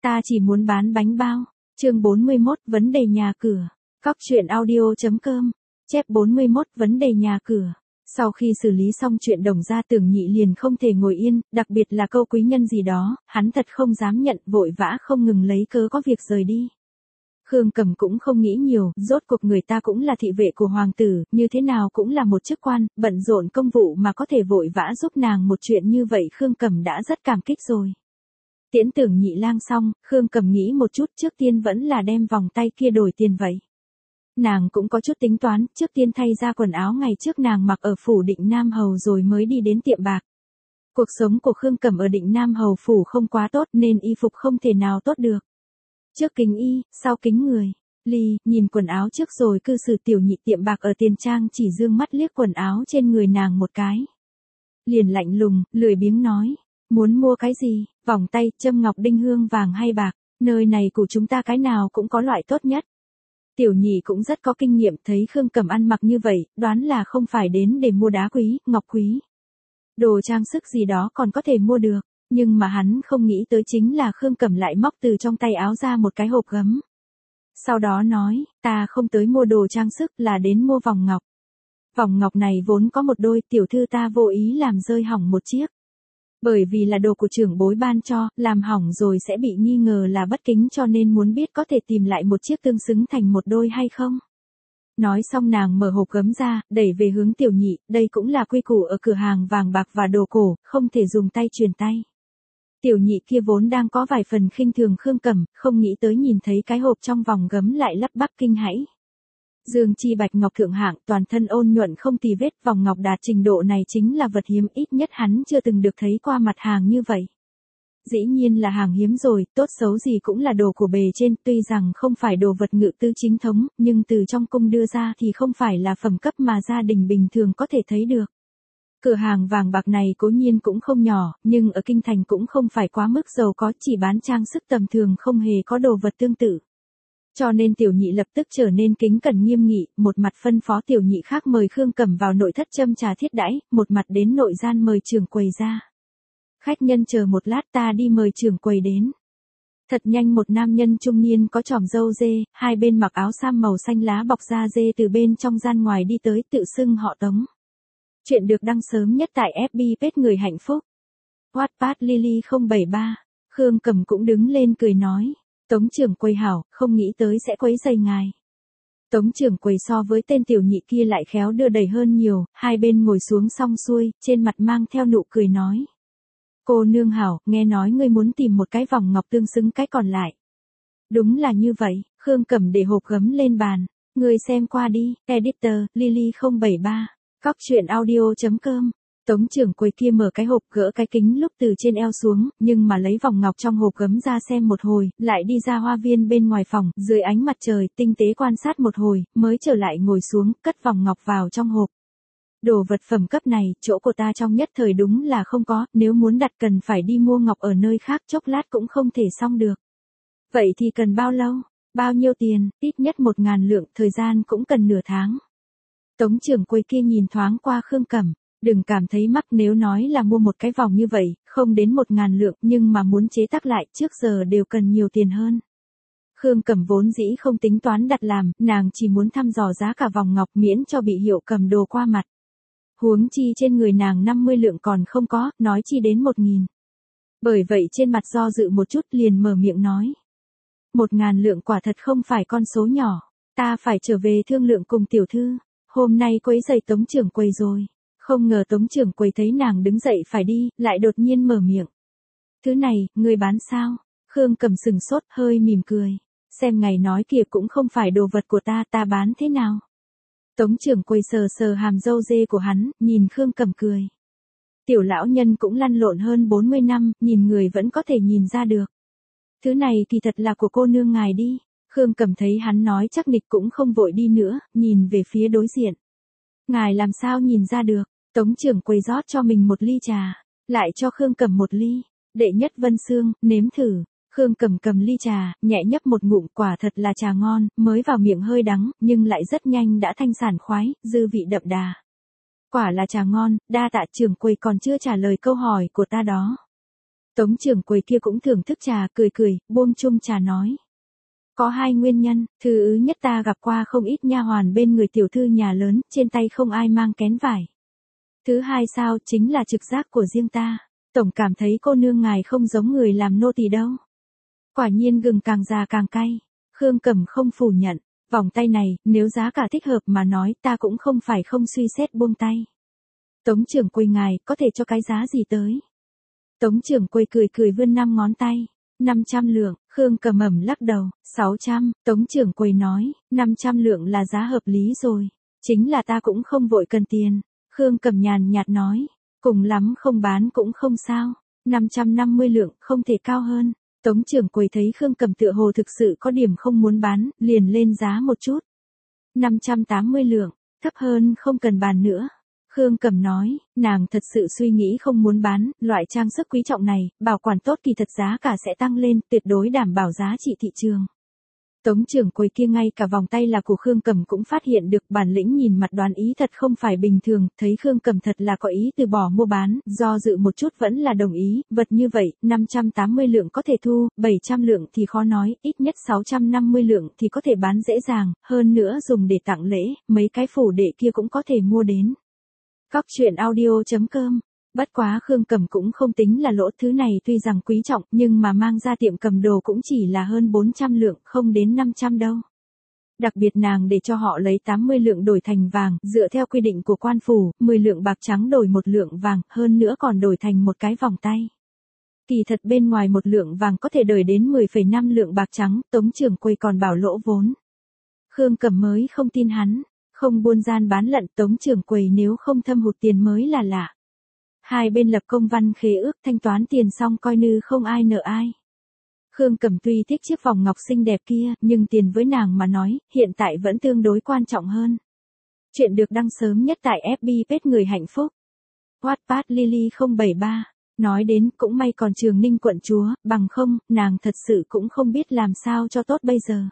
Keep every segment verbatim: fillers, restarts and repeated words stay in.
Ta chỉ muốn bán bánh bao. Chương bốn mươi mốt, vấn đề nhà cửa. Cóc truyện audio chấm com. Chép bốn mươi mốt, vấn đề nhà cửa. Sau khi xử lý xong chuyện Đồng gia, Tưởng Nhị liền không thể ngồi yên, đặc biệt là câu quý nhân gì đó, hắn thật không dám nhận, vội vã không ngừng lấy cớ có việc rời đi. Khương Cẩm cũng không nghĩ nhiều, rốt cuộc người ta cũng là thị vệ của hoàng tử, như thế nào cũng là một chức quan, bận rộn công vụ mà có thể vội vã giúp nàng một chuyện như vậy Khương Cẩm đã rất cảm kích rồi. Tiễn Tưởng Nhị lang xong, Khương Cẩm nghĩ một chút, trước tiên vẫn là đem vòng tay kia đổi tiền vậy. Nàng cũng có chút tính toán, trước tiên thay ra quần áo ngày trước nàng mặc ở phủ Định Nam Hầu rồi mới đi đến tiệm bạc. Cuộc sống của Khương Cẩm ở Định Nam Hầu phủ không quá tốt nên y phục không thể nào tốt được. Trước kính y, sau kính người. Ly, nhìn quần áo trước rồi cư xử Tiểu Nhị tiệm bạc ở tiền trang chỉ dương mắt liếc quần áo trên người nàng một cái. Liền lạnh lùng, lười biếng nói. Muốn mua cái gì, vòng tay, châm ngọc đinh hương vàng hay bạc, nơi này của chúng ta cái nào cũng có loại tốt nhất. Tiểu Nhị cũng rất có kinh nghiệm, thấy Khương Cẩm ăn mặc như vậy, đoán là không phải đến để mua đá quý, ngọc quý. Đồ trang sức gì đó còn có thể mua được, nhưng mà hắn không nghĩ tới chính là Khương Cẩm lại móc từ trong tay áo ra một cái hộp gấm. Sau đó nói, ta không tới mua đồ trang sức là đến mua vòng ngọc. Vòng ngọc này vốn có một đôi, tiểu thư ta vô ý làm rơi hỏng một chiếc. Bởi vì là đồ của trưởng bối ban cho, làm hỏng rồi sẽ bị nghi ngờ là bất kính cho nên muốn biết có thể tìm lại một chiếc tương xứng thành một đôi hay không. Nói xong nàng mở hộp gấm ra, đẩy về hướng Tiểu Nhị, đây cũng là quy củ ở cửa hàng vàng bạc và đồ cổ, không thể dùng tay truyền tay. Tiểu Nhị kia vốn đang có vài phần khinh thường Khương Cẩm, không nghĩ tới nhìn thấy cái hộp trong vòng gấm lại lắp bắp kinh hãi. Dương chi bạch ngọc thượng hạng, toàn thân ôn nhuận không tì vết, vòng ngọc đạt trình độ này chính là vật hiếm, ít nhất hắn chưa từng được thấy qua mặt hàng như vậy. Dĩ nhiên là hàng hiếm rồi, tốt xấu gì cũng là đồ của bề trên, tuy rằng không phải đồ vật ngự tư chính thống, nhưng từ trong cung đưa ra thì không phải là phẩm cấp mà gia đình bình thường có thể thấy được. Cửa hàng vàng bạc này cố nhiên cũng không nhỏ, nhưng ở kinh thành cũng không phải quá mức giàu có, chỉ bán trang sức tầm thường, không hề có đồ vật tương tự. Cho nên Tiểu Nhị lập tức trở nên kính cẩn nghiêm nghị, một mặt phân phó Tiểu Nhị khác mời Khương Cẩm vào nội thất châm trà thiết đãi, một mặt đến nội gian mời trưởng quầy ra. Khách nhân chờ một lát, ta đi mời trưởng quầy đến. Thật nhanh một nam nhân trung niên có chòm râu dê, hai bên mặc áo sam màu xanh lá bọc da dê từ bên trong gian ngoài đi tới, tự xưng họ Tống. Chuyện được đăng sớm nhất tại ép bê Page Người Hạnh Phúc. Wattpad Lily không bảy ba. Khương Cẩm cũng đứng lên cười nói. Tống trưởng quầy hảo, không nghĩ tới sẽ quấy rầy ngài. Tống trưởng quầy so với tên Tiểu Nhị kia lại khéo đưa đẩy hơn nhiều, hai bên ngồi xuống xong xuôi, trên mặt mang theo nụ cười nói. Cô nương hảo, nghe nói ngươi muốn tìm một cái vòng ngọc tương xứng cái còn lại. Đúng là như vậy, Khương Cẩm để hộp gấm lên bàn. Ngươi xem qua đi, editor, Lily không bảy ba. Cóc truyện audio chấm com. Tống trưởng quầy kia mở cái hộp, gỡ cái kính lúc từ trên eo xuống, nhưng mà lấy vòng ngọc trong hộp gấm ra xem một hồi, lại đi ra hoa viên bên ngoài phòng, dưới ánh mặt trời, tinh tế quan sát một hồi, mới trở lại ngồi xuống, cất vòng ngọc vào trong hộp. Đồ vật phẩm cấp này, chỗ của ta trong nhất thời đúng là không có, nếu muốn đặt cần phải đi mua ngọc ở nơi khác, chốc lát cũng không thể xong được. Vậy thì cần bao lâu? Bao nhiêu tiền? Ít nhất một ngàn lượng, thời gian cũng cần nửa tháng. Tống trưởng quầy kia nhìn thoáng qua Khương Cẩm. Đừng cảm thấy mắc, nếu nói là mua một cái vòng như vậy, không đến một ngàn lượng, nhưng mà muốn chế tác lại trước giờ đều cần nhiều tiền hơn. Khương Cẩm vốn dĩ không tính toán đặt làm, nàng chỉ muốn thăm dò giá cả vòng ngọc miễn cho bị hiệu cầm đồ qua mặt. Huống chi trên người nàng năm mươi lượng còn không có, nói chi đến một nghìn. Bởi vậy trên mặt do dự một chút liền mở miệng nói. Một ngàn lượng quả thật không phải con số nhỏ, ta phải trở về thương lượng cùng tiểu thư, hôm nay quấy rầy Tống trưởng quầy rồi. Không ngờ Tống trưởng quầy thấy nàng đứng dậy phải đi, lại đột nhiên mở miệng. Thứ này, người bán sao? Khương Cẩm sừng sốt, hơi mỉm cười. Xem ngài nói kìa cũng không phải đồ vật của ta, ta bán thế nào? Tống trưởng quầy sờ sờ hàm râu dê của hắn, nhìn Khương Cẩm cười. Tiểu lão nhân cũng lăn lộn hơn bốn mươi năm, nhìn người vẫn có thể nhìn ra được. Thứ này kỳ thật là của cô nương ngài đi. Khương Cẩm thấy hắn nói chắc nịch cũng không vội đi nữa, nhìn về phía đối diện. Ngài làm sao nhìn ra được? Tống trưởng quầy rót cho mình một ly trà, lại cho Khương Cẩm một ly. Đệ nhất Vân Sương, nếm thử. Khương Cẩm cầm ly trà, nhẹ nhấp một ngụm, quả thật là trà ngon, mới vào miệng hơi đắng, nhưng lại rất nhanh đã thanh sảng khoái, dư vị đậm đà. Quả là trà ngon, đa tạ trưởng quầy, còn chưa trả lời câu hỏi của ta đó. Tống trưởng quầy kia cũng thưởng thức trà, cười cười, buông chung trà nói. Có hai nguyên nhân, thứ nhất ta gặp qua không ít nha hoàn bên người tiểu thư nhà lớn, trên tay không ai mang kén vải. Thứ hai sao, chính là trực giác của riêng ta, tổng cảm thấy cô nương ngài không giống người làm nô tỳ đâu. Quả nhiên gừng càng già càng cay, Khương Cẩm không phủ nhận, vòng tay này, nếu giá cả thích hợp mà nói ta cũng không phải không suy xét buông tay. Tống trưởng quầy ngài, có thể cho cái giá gì tới? Tống trưởng quầy cười cười vươn năm ngón tay. năm trăm lượng, Khương Cẩm ẩm lắc đầu, sáu trăm, Tống trưởng quầy nói, năm trăm lượng là giá hợp lý rồi. Chính là ta cũng không vội cần tiền. Khương Cẩm nhàn nhạt nói, cùng lắm không bán cũng không sao. năm trăm năm mươi lượng, không thể cao hơn. Tống trưởng quầy thấy Khương Cẩm tựa hồ thực sự có điểm không muốn bán, liền lên giá một chút. năm trăm tám mươi lượng, thấp hơn không cần bàn nữa. Khương Cẩm nói, nàng thật sự suy nghĩ không muốn bán, loại trang sức quý trọng này, bảo quản tốt kỳ thật giá cả sẽ tăng lên, tuyệt đối đảm bảo giá trị thị trường. Tống trưởng quầy kia ngay cả vòng tay là của Khương Cẩm cũng phát hiện được, bản lĩnh nhìn mặt đoán ý thật không phải bình thường, thấy Khương Cẩm thật là có ý từ bỏ mua bán, do dự một chút vẫn là đồng ý, vật như vậy, năm trăm tám mươi lượng có thể thu, bảy trăm lượng thì khó nói, ít nhất sáu trăm năm mươi lượng thì có thể bán dễ dàng, hơn nữa dùng để tặng lễ, mấy cái phủ đệ kia cũng có thể mua đến. Cóc truyện audio chấm com. Bất quá Khương Cẩm cũng không tính là lỗ, thứ này tuy rằng quý trọng, nhưng mà mang ra tiệm cầm đồ cũng chỉ là hơn bốn trăm lượng, không đến năm trăm đâu. Đặc biệt nàng để cho họ lấy tám mươi lượng đổi thành vàng, dựa theo quy định của quan phủ, mười lượng bạc trắng đổi một lượng vàng, hơn nữa còn đổi thành một cái vòng tay. Kỳ thật bên ngoài một lượng vàng có thể đổi đến mười phẩy năm lượng bạc trắng, Tống trưởng quầy còn bảo lỗ vốn. Khương Cẩm mới không tin hắn. Không buôn gian bán lận, Tống trưởng quầy nếu không thâm hụt tiền mới là lạ. Hai bên lập công văn khế ước, thanh toán tiền xong coi như không ai nợ ai. Khương Cẩm tuy thích chiếc vòng ngọc xinh đẹp kia, nhưng tiền với nàng mà nói, hiện tại vẫn tương đối quan trọng hơn. Chuyện được đăng sớm nhất tại ép bê page người hạnh phúc. Wattpad Lily không bảy ba. Nói đến, cũng may còn Trường Ninh quận chúa, bằng không, nàng thật sự cũng không biết làm sao cho tốt bây giờ.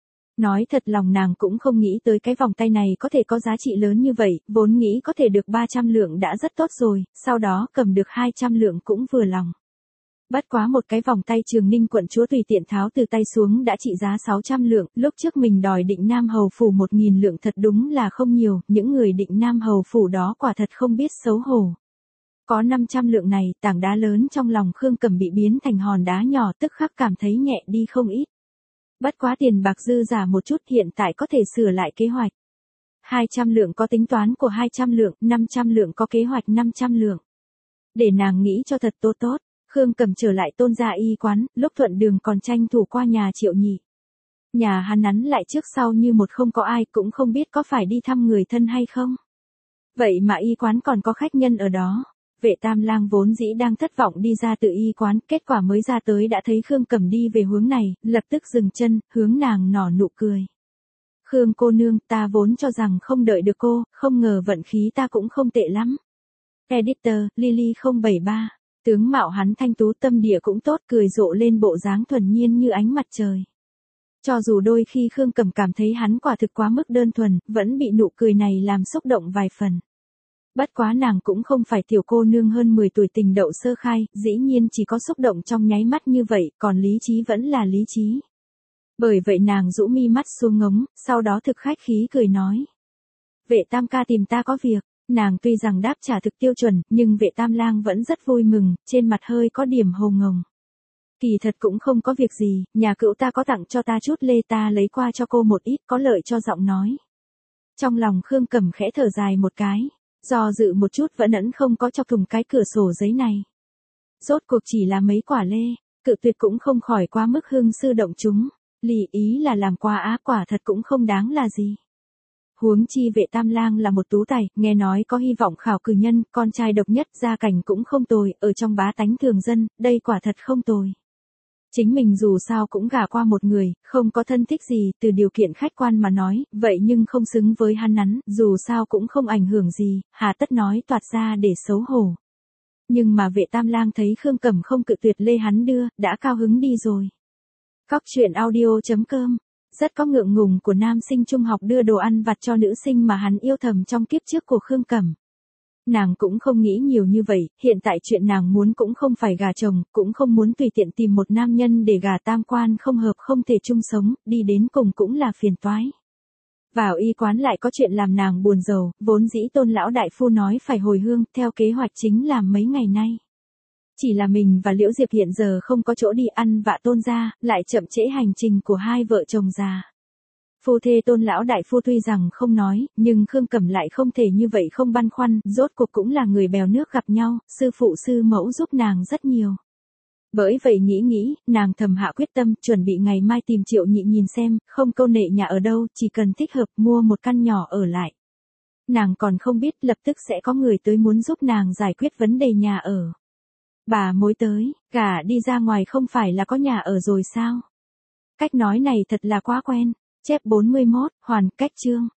Nói thật lòng nàng cũng không nghĩ tới cái vòng tay này có thể có giá trị lớn như vậy, vốn nghĩ có thể được ba trăm lượng đã rất tốt rồi, sau đó cầm được hai trăm lượng cũng vừa lòng. Bất quá một cái vòng tay Trường Ninh quận chúa tùy tiện tháo từ tay xuống đã trị giá sáu trăm lượng, lúc trước mình đòi Định Nam hầu phủ một nghìn lượng thật đúng là không nhiều, những người Định Nam hầu phủ đó quả thật không biết xấu hổ. Có năm trăm lượng này, tảng đá lớn trong lòng Khương Cẩm bị biến thành hòn đá nhỏ, tức khắc cảm thấy nhẹ đi không ít. Bất quá tiền bạc dư giả một chút, hiện tại có thể sửa lại kế hoạch. hai trăm lượng có tính toán của hai trăm lượng, năm trăm lượng có kế hoạch năm trăm lượng. Để nàng nghĩ cho thật tốt tốt, Khương Cẩm trở lại Tôn gia y quán, lúc thuận đường còn tranh thủ qua nhà Triệu Nhị. Nhà hắn nắn lại trước sau như một không có ai, cũng không biết có phải đi thăm người thân hay không. Vậy mà y quán còn có khách nhân ở đó. Vệ Tam Lang vốn dĩ đang thất vọng đi ra từ y quán, kết quả mới ra tới đã thấy Khương Cẩm đi về hướng này, lập tức dừng chân, hướng nàng nở nụ cười. Khương cô nương, ta vốn cho rằng không đợi được cô, không ngờ vận khí ta cũng không tệ lắm. Editor, Lily không bảy ba. Tướng mạo hắn thanh tú, tâm địa cũng tốt, cười rộ lên bộ dáng thuần nhiên như ánh mặt trời. Cho dù đôi khi Khương Cẩm cảm thấy hắn quả thực quá mức đơn thuần, vẫn bị nụ cười này làm xúc động vài phần. Bất quá nàng cũng không phải tiểu cô nương hơn mười tuổi tình đậu sơ khai, dĩ nhiên chỉ có xúc động trong nháy mắt như vậy, còn lý trí vẫn là lý trí. Bởi vậy nàng rũ mi mắt xuống ngống, sau đó thực khách khí cười nói. Vệ Tam ca tìm ta có việc, nàng tuy rằng đáp trả thực tiêu chuẩn, nhưng Vệ Tam Lang vẫn rất vui mừng, trên mặt hơi có điểm hồ ngồng. Kỳ thật cũng không có việc gì, nhà cữu ta có tặng cho ta chút lê, ta lấy qua cho cô một ít, có lợi cho giọng nói. Trong lòng Khương Cẩm khẽ thở dài một cái. Do dự một chút vẫn ẩn không có chọc thùng cái cửa sổ giấy này. Rốt cuộc chỉ là mấy quả lê, cự tuyệt cũng không khỏi quá mức hương sư động chúng, lì ý là làm qua á, quả thật cũng không đáng là gì. Huống chi Vệ Tam Lang là một tú tài, nghe nói có hy vọng khảo cử nhân, con trai độc nhất, gia cảnh cũng không tồi, ở trong bá tánh thường dân, đây quả thật không tồi. Chính mình dù sao cũng gả qua một người, không có thân thích gì, từ điều kiện khách quan mà nói, vậy nhưng không xứng với hắn nắn, dù sao cũng không ảnh hưởng gì, hà tất nói toạt ra để xấu hổ. Nhưng mà Vệ Tam Lang thấy Khương Cẩm không cự tuyệt lê hắn đưa, đã cao hứng đi rồi. Cóc truyện audio chấm com. Rất có ngượng ngùng của nam sinh trung học đưa đồ ăn vặt cho nữ sinh mà hắn yêu thầm trong kiếp trước của Khương Cẩm. Nàng cũng không nghĩ nhiều như vậy, hiện tại chuyện nàng muốn cũng không phải gả chồng, cũng không muốn tùy tiện tìm một nam nhân để gả tam quan không hợp không thể chung sống, đi đến cùng cũng là phiền toái. Vào y quán lại có chuyện làm nàng buồn rầu, vốn dĩ Tôn lão đại phu nói phải hồi hương, theo kế hoạch chính là mấy ngày nay. Chỉ là mình và Liễu Diệp hiện giờ không có chỗ đi ăn vạ Tôn gia, lại chậm trễ hành trình của hai vợ chồng già. Phu thê Tôn lão đại phu tuy rằng không nói, nhưng Khương Cẩm lại không thể như vậy không băn khoăn, rốt cuộc cũng là người bèo nước gặp nhau, sư phụ sư mẫu giúp nàng rất nhiều. Bởi vậy nghĩ nghĩ, nàng thầm hạ quyết tâm, chuẩn bị ngày mai tìm Triệu Nhị nhìn xem, không câu nệ nhà ở đâu, chỉ cần thích hợp mua một căn nhỏ ở lại. Nàng còn không biết lập tức sẽ có người tới muốn giúp nàng giải quyết vấn đề nhà ở. Bà mối tới, gả đi ra ngoài không phải là có nhà ở rồi sao? Cách nói này thật là quá quen. Chép bốn mươi mốt, hoàn cách chương.